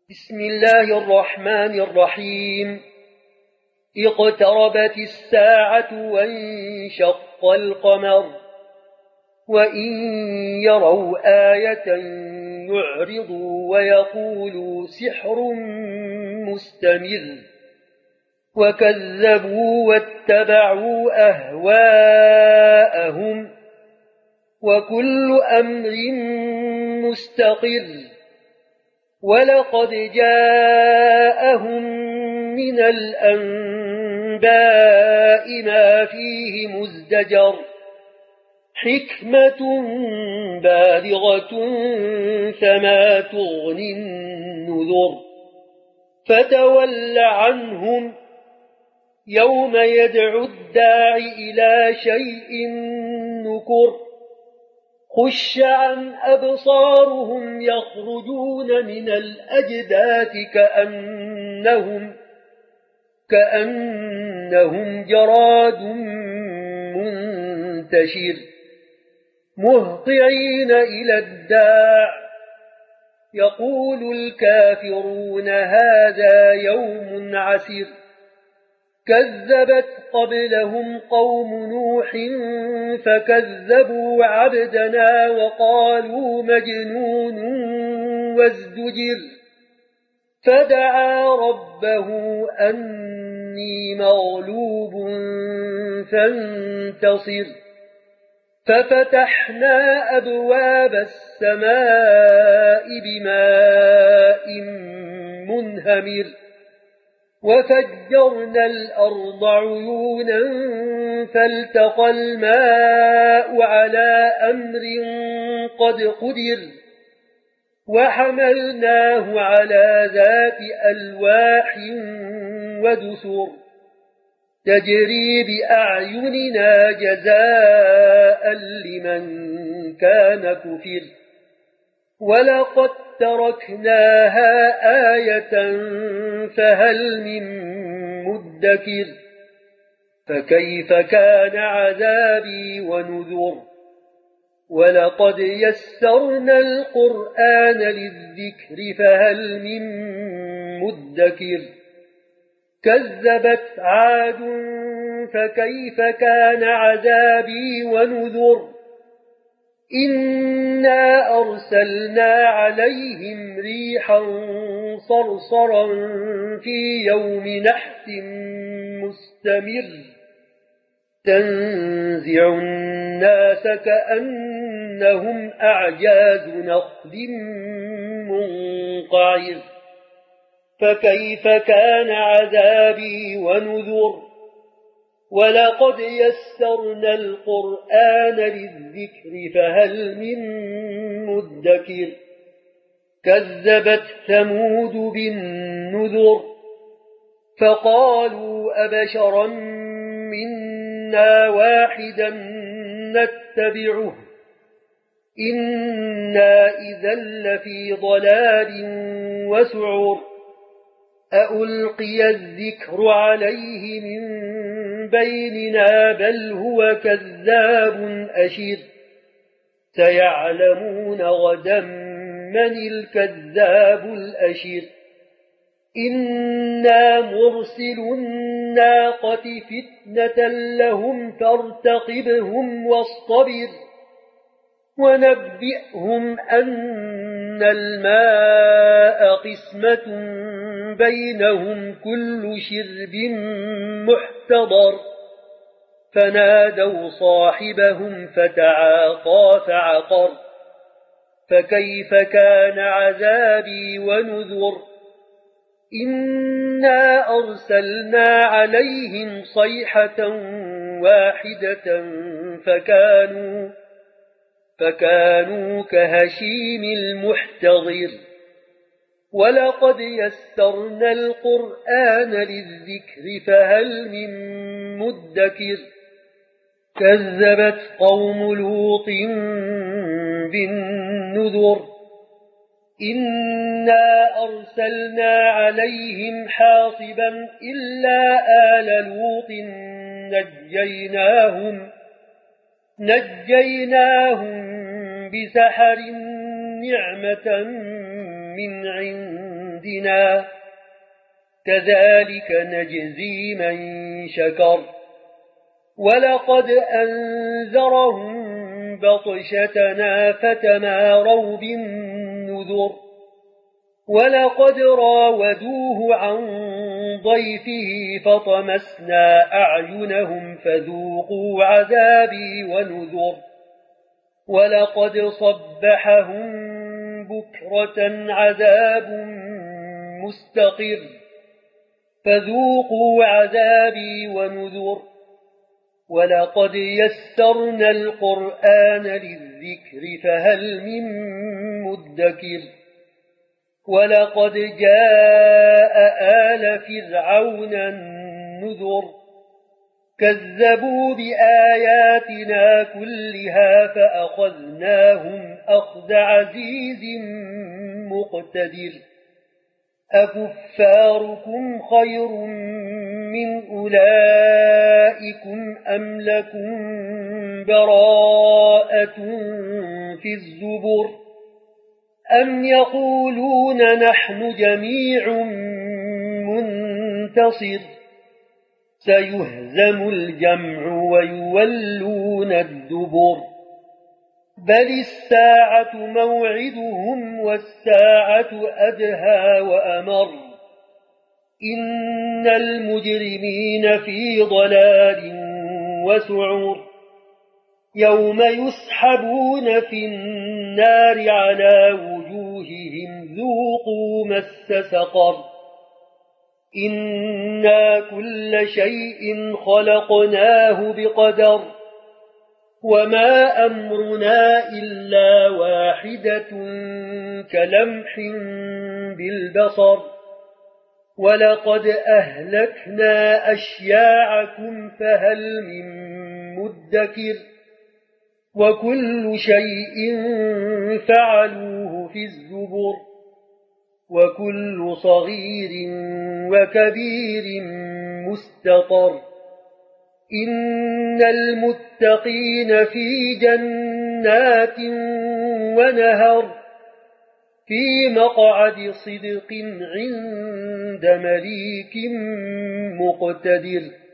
بسم الله الرحمن الرحيم. اقتربت الساعة وانشق القمر وإن يروا آية يعرضوا ويقولوا سحر مستمر وكذبوا واتبعوا أهواءهم وكل أمر مستقر ولقد جاءهم من الأنباء ما فيه مزدجر حكمة بالغة فما تغني النذر فتول عنهم يوم يدعو الداع إلى شيء نكر خش عن أبصارهم يخرجون من الأجداث كأنهم جراد منتشر مهطعين إلى الداع يقول الكافرون هذا يوم عسر كذبت قبلهم قوم نوح فكذبوا عبدنا وقالوا مجنون وازدجر فدعا ربه أني مغلوب فانتصر ففتحنا أبواب السماء بماء منهمر وفجرنا الأرض عيونا فالتقى الماء على أمر قد قدر وحملناه على ذات ألواح ودسر تجري بأعيننا جزاء لمن كان كفر ولقد تركناها آية فهل من مدكر فكيف كان عذابي ونذر ولقد يسرنا القرآن للذكر فهل من مدكر كذبت عاد فكيف كان عذابي ونذر إنا أرسلنا عليهم ريحا صرصرا في يوم نحس مستمر تنزع الناس كأنهم أعجاز نخل منقعر فكيف كان عذابي ونذر ولقد يسرنا القرآن للذكر فهل من مدكر كذبت ثمود بالنذر فقالوا أبشرا منا واحدا نتبعه إنا إذا لفي ضلال وسعر أألقي الذكر عليه من بيننا بل هو كذاب أشر سيعلمون غدا من الكذاب الأشر إنا مرسل الناقة فتنة لهم فارتقبهم واصطبر ونبئهم أن الماء قسمة بينهم كل شرب محتضر فنادوا صاحبهم فتعاطى فعقر فكيف كان عذابي ونذر إنا أرسلنا عليهم صيحة واحدة فكانوا كهشيم المحتضر ولقد يسرنا القرآن للذكر فهل من مدكر كذبت قوم لوط بالنذر إنا أرسلنا عليهم حاصبا إلا آل لوط نجيناهم بسحر نعمة من عندنا عندنا كذلك نجزي من شكر ولقد أنذرهم بطشتنا فتماروا بالنذر ولقد راودوه عن ضيفه فطمسنا أعينهم فذوقوا عذابي ونذر ولقد صبحهم بكرة عذاب مستقر فذوقوا عذابي ونذر ولقد يسرنا القرآن للذكر فهل من مدكر ولقد جاء آل فرعون النذر كذبوا بآياتنا كلها فأخذناهم أخذ عزيز مقتدر أكفاركم خير من أولئكم أم لكم براءة في الزبر أم يقولون نحن جميع منتصر سيهزم الجمع ويولون الدبر بل الساعة موعدهم والساعة أدهى وأمر إن المجرمين في ضلال وسعر يوم يسحبون في النار على وجوههم ذوقوا مس سقر إنا كل شيء خلقناه بقدر وما أمرنا إلا واحدة كلمح بالبصر ولقد أهلكنا أشياعكم فهل من مدكر وكل شيء فعلوه في الزبر وكل صغير وكبير مستطر إن المتقين في جنات ونهر في مقعد صدق عند مليك مقتدر